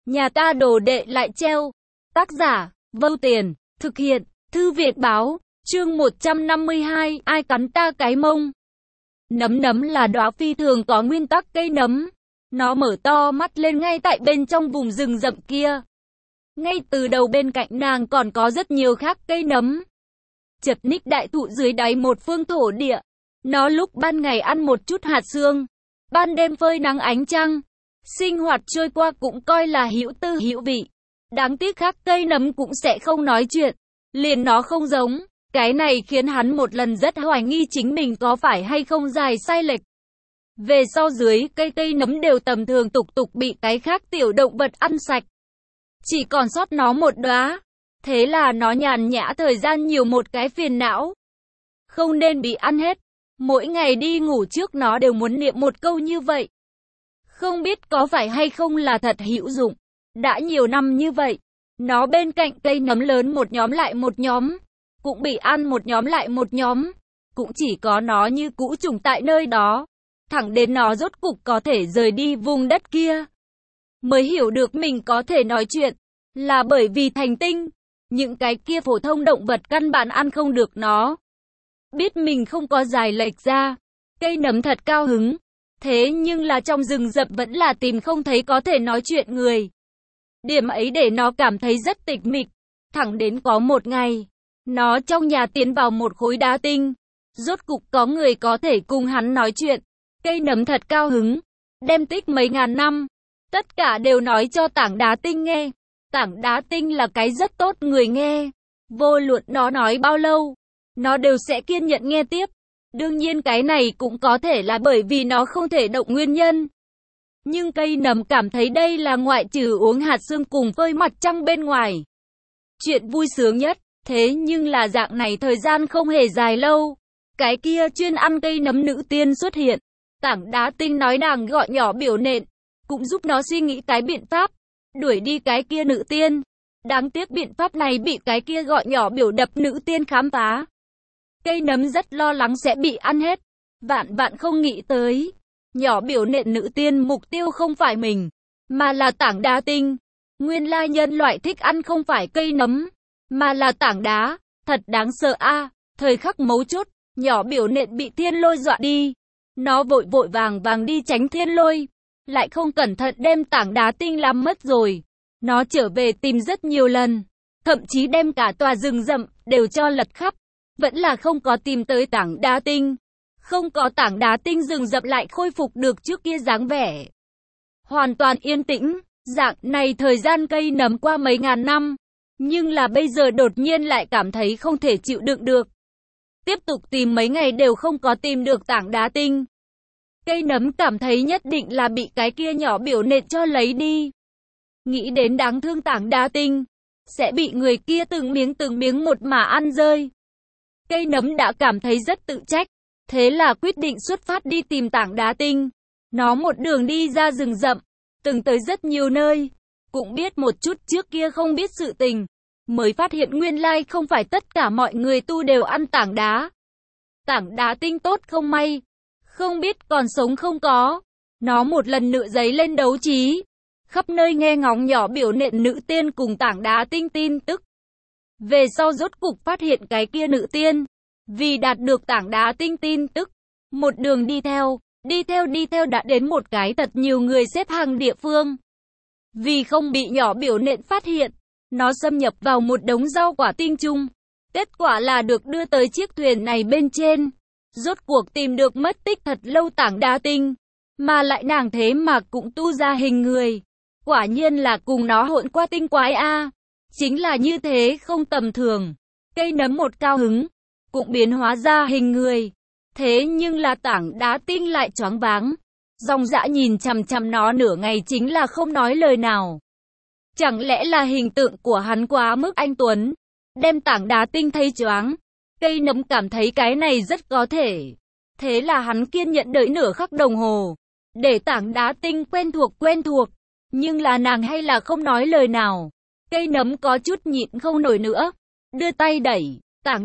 Nhà ta đồ đệ lại treo. Tác giả, Vô Tiền, thực hiện, Thư Viện Báo, chương 152, ai cắn ta cái mông. Nấm là đóa phi thường có nguyên tắc cây nấm. Nó mở to mắt lên ngay tại bên trong vùng rừng rậm kia. Ngay từ đầu bên cạnh nàng còn có rất nhiều khác cây nấm. Chật ních đại thụ dưới đáy một phương thổ địa. Nó lúc ban ngày ăn một chút hạt sương, ban đêm phơi nắng ánh trăng. Sinh hoạt trôi qua cũng coi là hữu tư hữu vị. Đáng tiếc khác cây nấm cũng sẽ không nói chuyện. Liền nó không giống. Cái này khiến hắn một lần rất hoài nghi chính mình có phải hay không dài sai lệch. Về sau dưới cây nấm đều tầm thường tục tục bị cái khác tiểu động vật ăn sạch. Chỉ còn sót nó một đóa. Thế là nó nhàn nhã thời gian nhiều một cái phiền não. Không nên bị ăn hết. Mỗi ngày đi ngủ trước nó đều muốn niệm một câu như vậy. Không biết có phải hay không là thật hữu dụng. Đã nhiều năm như vậy, nó bên cạnh cây nấm lớn một nhóm lại một nhóm, cũng bị ăn một nhóm lại một nhóm, cũng chỉ có nó như cũ trùng tại nơi đó, thẳng đến nó rốt cục có thể rời đi vùng đất kia. Mới hiểu được mình có thể nói chuyện, là bởi vì thành tinh, những cái kia phổ thông động vật căn bản ăn không được nó. Biết mình không có dài lệch ra, cây nấm thật cao hứng, thế nhưng là trong rừng rậm vẫn là tìm không thấy có thể nói chuyện người. Điểm ấy để nó cảm thấy rất tịch mịch, thẳng đến có một ngày, nó trong nhà tiến vào một khối đá tinh, rốt cục có người có thể cùng hắn nói chuyện. Cây nấm thật cao hứng, đem tích mấy ngàn năm, tất cả đều nói cho tảng đá tinh nghe. Tảng đá tinh là cái rất tốt người nghe, vô luận nó nói bao lâu, nó đều sẽ kiên nhẫn nghe tiếp. Đương nhiên cái này cũng có thể là bởi vì nó không thể động nguyên nhân. Nhưng cây nấm cảm thấy đây là ngoại trừ uống hạt sương cùng phơi mặt trăng bên ngoài. Chuyện vui sướng nhất, thế nhưng là dạng này thời gian không hề dài lâu. Cái kia chuyên ăn cây nấm nữ tiên xuất hiện. Tảng đá tinh nói nàng gọi nhỏ biểu nện, cũng giúp nó suy nghĩ cái biện pháp, đuổi đi cái kia nữ tiên. Đáng tiếc biện pháp này bị cái kia gọi nhỏ biểu đập nữ tiên khám phá. Cây nấm rất lo lắng sẽ bị ăn hết. Vạn không nghĩ tới. Nhỏ biểu nện nữ tiên mục tiêu không phải mình, mà là tảng đá tinh. Nguyên lai nhân loại thích ăn không phải cây nấm, mà là tảng đá. Thật đáng sợ a. Thời khắc mấu chốt, nhỏ biểu nện bị thiên lôi dọa đi. Nó vội vàng đi tránh thiên lôi, lại không cẩn thận đem tảng đá tinh làm mất rồi. Nó trở về tìm rất nhiều lần, thậm chí đem cả tòa rừng rậm đều cho lật khắp, vẫn là không có tìm tới tảng đá tinh. Không có tảng đá tinh, rừng rậm lại khôi phục được trước kia dáng vẻ. Hoàn toàn yên tĩnh, dạng này thời gian cây nấm qua mấy ngàn năm, nhưng là bây giờ đột nhiên lại cảm thấy không thể chịu đựng được. Tiếp tục tìm mấy ngày đều không có tìm được tảng đá tinh. Cây nấm cảm thấy nhất định là bị cái kia nhỏ biểu nện cho lấy đi. Nghĩ đến đáng thương tảng đá tinh, sẽ bị người kia từng miếng một mà ăn rơi. Cây nấm đã cảm thấy rất tự trách. Thế là quyết định xuất phát đi tìm tảng đá tinh. Nó một đường đi ra rừng rậm, từng tới rất nhiều nơi, cũng biết một chút trước kia không biết sự tình, mới phát hiện nguyên lai không phải tất cả mọi người tu đều ăn tảng đá. Tảng đá tinh tốt không may, không biết còn sống không có. Nó một lần nữa dấy lên đấu trí, khắp nơi nghe ngóng nhỏ biểu nện nữ tiên cùng tảng đá tinh tin tức. Về sau rốt cục phát hiện cái kia nữ tiên. Vì đạt được tảng đá tinh tin tức, một đường đi theo đã đến một cái thật nhiều người xếp hàng địa phương. Vì không bị nhỏ biểu nện phát hiện, nó xâm nhập vào một đống rau quả tinh chung. Kết quả là được đưa tới chiếc thuyền này bên trên. Rốt cuộc tìm được mất tích thật lâu tảng đá tinh, mà lại nàng thế mà cũng tu ra hình người. Quả nhiên là cùng nó hỗn qua tinh quái a. Chính là như thế không tầm thường. Cây nấm một cao hứng, cũng biến hóa ra hình người. Thế nhưng là tảng đá tinh lại choáng váng. Dòng dã nhìn chằm chằm nó nửa ngày chính là không nói lời nào. Chẳng lẽ là hình tượng của hắn quá mức anh tuấn, đem tảng đá tinh thấy choáng. Cây nấm cảm thấy cái này rất có thể. Thế là hắn kiên nhẫn đợi nửa khắc đồng hồ, để tảng đá tinh quen thuộc. Nhưng là nàng hay là không nói lời nào. Cây nấm có chút nhịn không nổi nữa, đưa tay đẩy tảng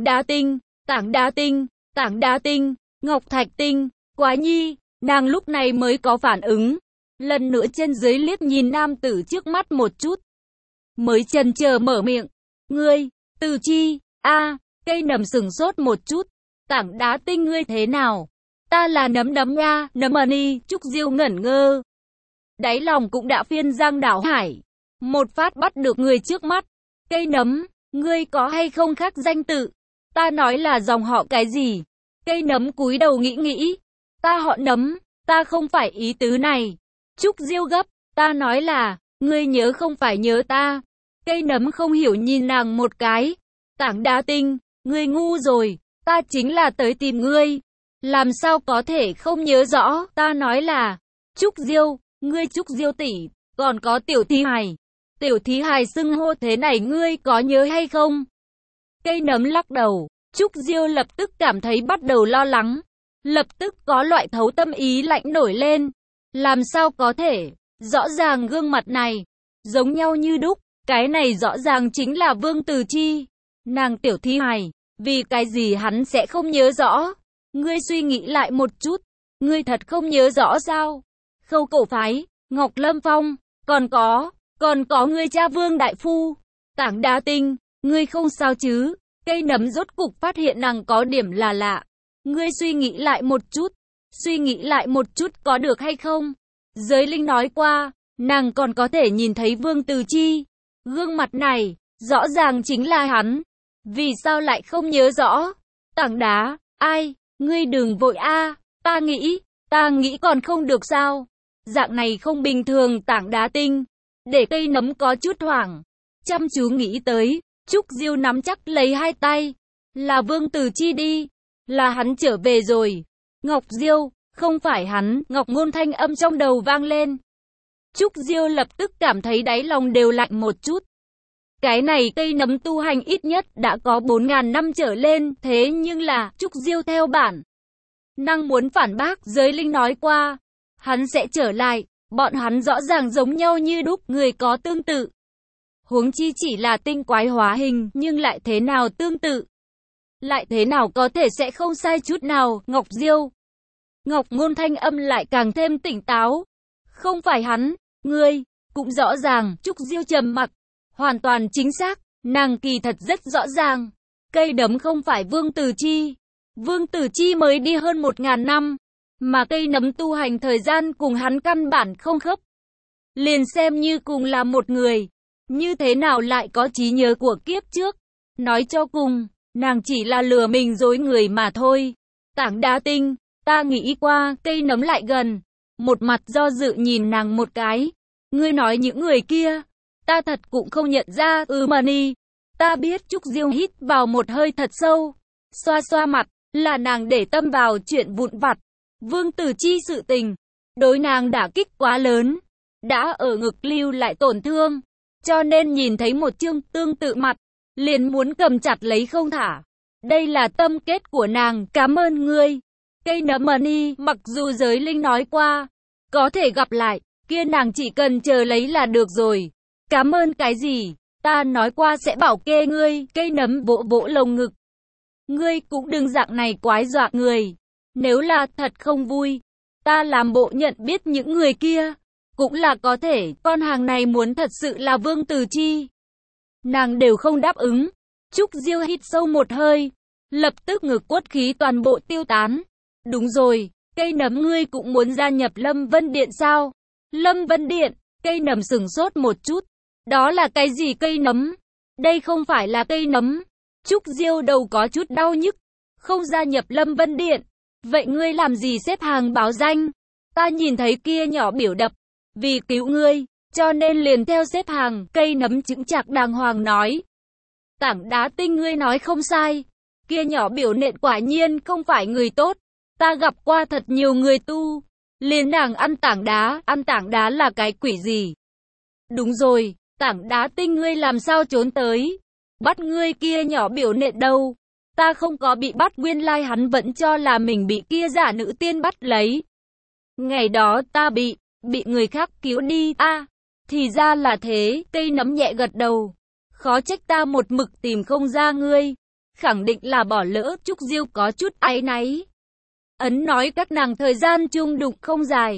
đá tinh, ngọc thạch tinh. Quá nhi, nàng lúc này mới có phản ứng. lần nữa trên dưới liếc nhìn nam tử trước mắt một chút. Mới chần chờ mở miệng. Ngươi, Từ Chi, cây nấm sừng sốt một chút. Tảng đá tinh ngươi thế nào? Ta là Nấm Nấm nha, Nấm Money, Trúc Diêu ngẩn ngơ. Đáy lòng cũng đã phiên giang đảo hải. Một phát bắt được người trước mắt. Cây nấm, ngươi có hay không khác danh tự? Ta nói là dòng họ cái gì? Cây nấm cúi đầu nghĩ nghĩ. Ta họ Nấm, ta không phải ý tứ này. Trúc Diêu gấp, ta nói là, ngươi nhớ không phải nhớ ta. Cây nấm không hiểu nhìn nàng một cái. Tảng đá tinh, ngươi ngu rồi, ta chính là tới tìm ngươi. Làm sao có thể không nhớ rõ, ta nói là, Trúc Diêu, ngươi Trúc Diêu tỷ, còn có Tiểu Thí Hài. Tiểu Thí Hài xưng hô thế này ngươi có nhớ hay không? Cây nấm lắc đầu, Trúc Diêu lập tức cảm thấy bắt đầu lo lắng. Lập tức có loại thấu tâm ý lạnh nổi lên. Làm sao có thể, rõ ràng gương mặt này, giống nhau như đúc, cái này rõ ràng chính là Vương Từ Chi. Nàng Tiểu Thí Hài, vì cái gì hắn sẽ không nhớ rõ? Ngươi suy nghĩ lại một chút, ngươi thật không nhớ rõ sao? Khâu Cổ Phái, Ngọc Lâm Phong, còn có ngươi cha Vương Đại Phu. Tảng đá tinh, ngươi không sao chứ? Cây nấm rốt cục phát hiện nàng có điểm là lạ. Ngươi suy nghĩ lại một chút có được hay không? Giới linh nói qua, nàng còn có thể nhìn thấy Vương Từ Chi. Gương mặt này, rõ ràng chính là hắn. Vì sao lại không nhớ rõ? Tảng đá, ngươi đừng vội ta nghĩ còn không được sao? Dạng này không bình thường tảng đá tinh. Để cây nấm có chút hoảng. Chăm chú nghĩ tới, Trúc Diêu nắm chắc lấy hai tay. Là Vương Từ Chi đi. Là hắn trở về rồi. Ngọc Diêu, không phải hắn, Ngọc Ngôn thanh âm trong đầu vang lên. Trúc Diêu lập tức cảm thấy đáy lòng đều lạnh một chút. Cái này cây nấm tu hành ít nhất đã có 4.000 năm trở lên, thế nhưng là, Trúc Diêu theo bản năng muốn phản bác, giới linh nói qua. Hắn sẽ trở lại, bọn hắn rõ ràng giống nhau như đúc, người có tương tự. Huống chi chỉ là tinh quái hóa hình, nhưng lại thế nào tương tự? Lại thế nào có thể sẽ không sai chút nào, Ngọc Diêu. Ngọc Ngôn thanh âm lại càng thêm tỉnh táo. Không phải hắn, ngươi, cũng rõ ràng, Trúc Diêu trầm mặc. Hoàn toàn chính xác, nàng kỳ thật rất rõ ràng. Cây nấm không phải Vương Từ Chi. Vương Từ Chi mới đi hơn 1.000 năm. Mà cây nấm tu hành thời gian cùng hắn căn bản không khớp. Liền xem như cùng là một người. Như thế nào lại có trí nhớ của kiếp trước. Nói cho cùng, nàng chỉ là lừa mình dối người mà thôi. Tảng đá tinh, ta nghĩ qua, cây nấm lại gần. Một mặt do dự nhìn nàng một cái. Ngươi nói những người kia. Ta thật cũng không nhận ra, Money. Ta biết. Trúc Diêu hít vào một hơi thật sâu. Xoa xoa mặt, là nàng để tâm vào chuyện vụn vặt. Vương Từ Chi sự tình, đối nàng đả kích quá lớn. Đã ở ngực lưu lại tổn thương. Cho nên nhìn thấy một chương tương tự mặt, liền muốn cầm chặt lấy không thả. Đây là tâm kết của nàng, cảm ơn ngươi. Cây nấm Money, mặc dù giới linh nói qua, có thể gặp lại, kia nàng chỉ cần chờ lấy là được rồi. Cảm ơn cái gì? Ta nói qua sẽ bảo kê ngươi. Cây nấm vỗ vỗ lồng ngực. Ngươi cũng đừng dạng này quái dọa người. Nếu là thật không vui, ta làm bộ nhận biết những người kia. Cũng là có thể, con hàng này muốn thật sự là Vương Từ Chi. Nàng đều không đáp ứng. Trúc Diêu hít sâu một hơi. Lập tức ngực quất khí toàn bộ tiêu tán. Đúng rồi, cây nấm ngươi cũng muốn gia nhập Lâm Vân Điện sao? Lâm Vân Điện, cây nấm sửng sốt một chút. Đó là cái gì cây nấm? Đây không phải là cây nấm. Trúc Diêu đầu có chút đau nhức. Không gia nhập Lâm Vân Điện. Vậy ngươi làm gì xếp hàng báo danh? Ta nhìn thấy kia nhỏ biểu đập. Vì cứu ngươi, cho nên liền theo xếp hàng. Cây nấm chững chạc đàng hoàng nói. Tảng đá tinh ngươi nói không sai. Kia nhỏ biểu nện quả nhiên không phải người tốt. Ta gặp qua thật nhiều người tu. Liền nàng ăn tảng đá là cái quỷ gì? Đúng rồi, tảng đá tinh ngươi làm sao trốn tới? Bắt ngươi kia nhỏ biểu nện đâu? Ta không có bị bắt, nguyên lai hắn vẫn cho là mình bị kia giả nữ tiên bắt lấy. Ngày đó ta bị người khác cứu đi. Thì ra là thế. Cây nấm nhẹ gật đầu. Khó trách ta một mực tìm không ra ngươi. Khẳng định là bỏ lỡ. Trúc Diêu có chút áy náy. Ấn nói các nàng thời gian chung đụng không dài.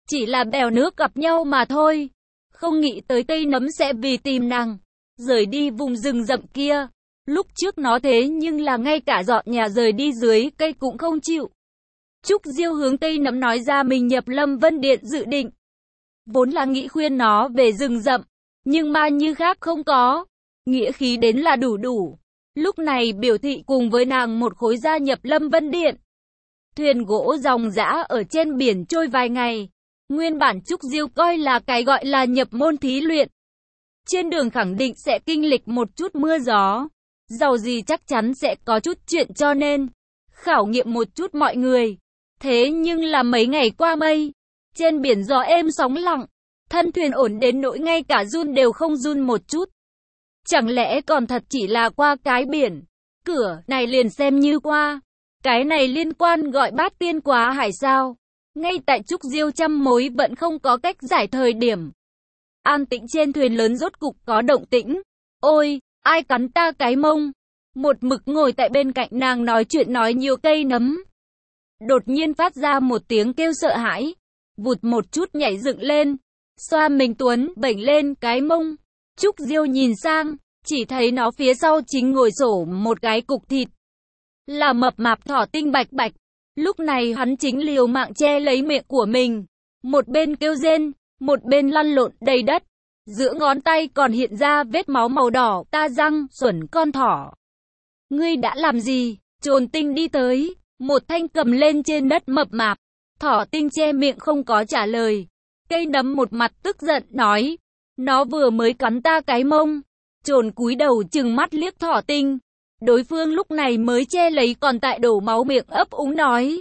chỉ là bèo nước gặp nhau mà thôi. Không nghĩ tới cây nấm sẽ vì tìm nàng, rời đi vùng rừng rậm kia. Lúc trước nó thế nhưng là ngay cả dọn nhà rời đi dưới cây cũng không chịu. Trúc Diêu hướng cây nấm nói ra mình nhập Lâm Vân Điện dự định. Vốn là nghĩ khuyên nó về rừng rậm, nhưng mà như khác không có. Nghĩa khí đến là đủ. Lúc này biểu thị cùng với nàng một khối gia nhập Lâm Vân Điện. Thuyền gỗ ròng rã ở trên biển trôi vài ngày. Nguyên bản Trúc Diêu coi là cái gọi là nhập môn thí luyện. Trên đường khẳng định sẽ kinh lịch một chút mưa gió. Dầu gì chắc chắn sẽ có chút chuyện cho nên khảo nghiệm một chút mọi người. Thế nhưng là mấy ngày qua mây, trên biển gió êm sóng lặng, thân thuyền ổn đến nỗi ngay cả run đều không run một chút. Chẳng lẽ còn thật chỉ là qua cái biển, cửa này liền xem như qua. Cái này liên quan gọi bát tiên quá hải sao? Ngay tại Trúc Diêu trăm mối vẫn không có cách giải thời điểm. An tĩnh trên thuyền lớn rốt cục có động tĩnh. Ôi, ai cắn ta cái mông? Một mực ngồi tại bên cạnh nàng nói chuyện nói nhiều cây nấm. Đột nhiên phát ra một tiếng kêu sợ hãi. Vụt một chút nhảy dựng lên. Xoa mình tuấn, bẩy lên cái mông. Trúc Diêu nhìn sang, chỉ thấy nó phía sau chính ngồi xổm một cái cục thịt. Là mập mạp thỏ tinh bạch bạch. Lúc này hắn chính liều mạng che lấy miệng của mình. Một bên kêu rên, một bên lăn lộn đầy đất. Giữa ngón tay còn hiện ra vết máu màu đỏ, ta răng, xuẩn con thỏ. Ngươi đã làm gì? Trồn tinh đi tới, một thanh cầm lên trên đất mập mạp. Thỏ tinh che miệng không có trả lời. Cây nấm một mặt tức giận nói, nó vừa mới cắn ta cái mông. Trồn cúi đầu trừng mắt liếc thỏ tinh. Đối phương lúc này mới che lấy còn tại đổ máu miệng ấp úng nói.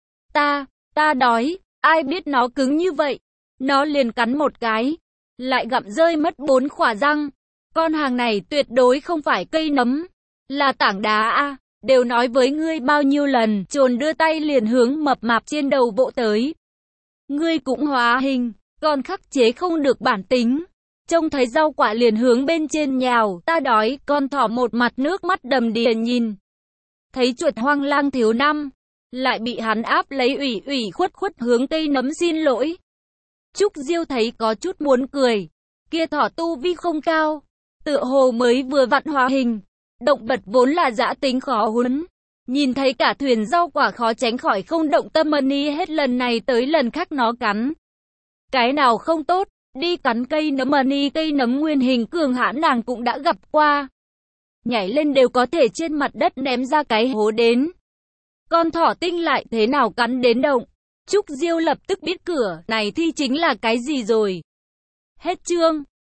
Ta đói, ai biết nó cứng như vậy. Nó liền cắn một cái, lại gặm rơi mất 4 khỏa răng. Con hàng này tuyệt đối không phải cây nấm, là tảng đá a. Đều nói với ngươi bao nhiêu lần. Trồn đưa tay liền hướng mập mạp trên đầu vỗ tới. Ngươi cũng hóa hình, còn khắc chế không được bản tính. Trông thấy rau quả liền hướng bên trên nhào, ta đói. Con thỏ một mặt nước mắt đầm đìa nhìn. Thấy chuột hoang lang thiếu năm, lại bị hắn áp lấy ủy khuất hướng cây nấm xin lỗi. Trúc Diêu thấy có chút muốn cười. Kia thỏ tu vi không cao, tựa hồ mới vừa vặn hóa hình. Động vật vốn là dã tính khó huấn. Nhìn thấy cả thuyền rau quả khó tránh khỏi không động tâm ni hết lần này tới lần khác nó cắn. Cái nào không tốt, đi cắn cây nấm ni, cây nấm nguyên hình cường hãn nàng cũng đã gặp qua. Nhảy lên đều có thể trên mặt đất ném ra cái hố đến. Con thỏ tinh lại thế nào cắn đến động. Trúc Diêu lập tức biết cửa này thi chính là cái gì rồi. Hết chương.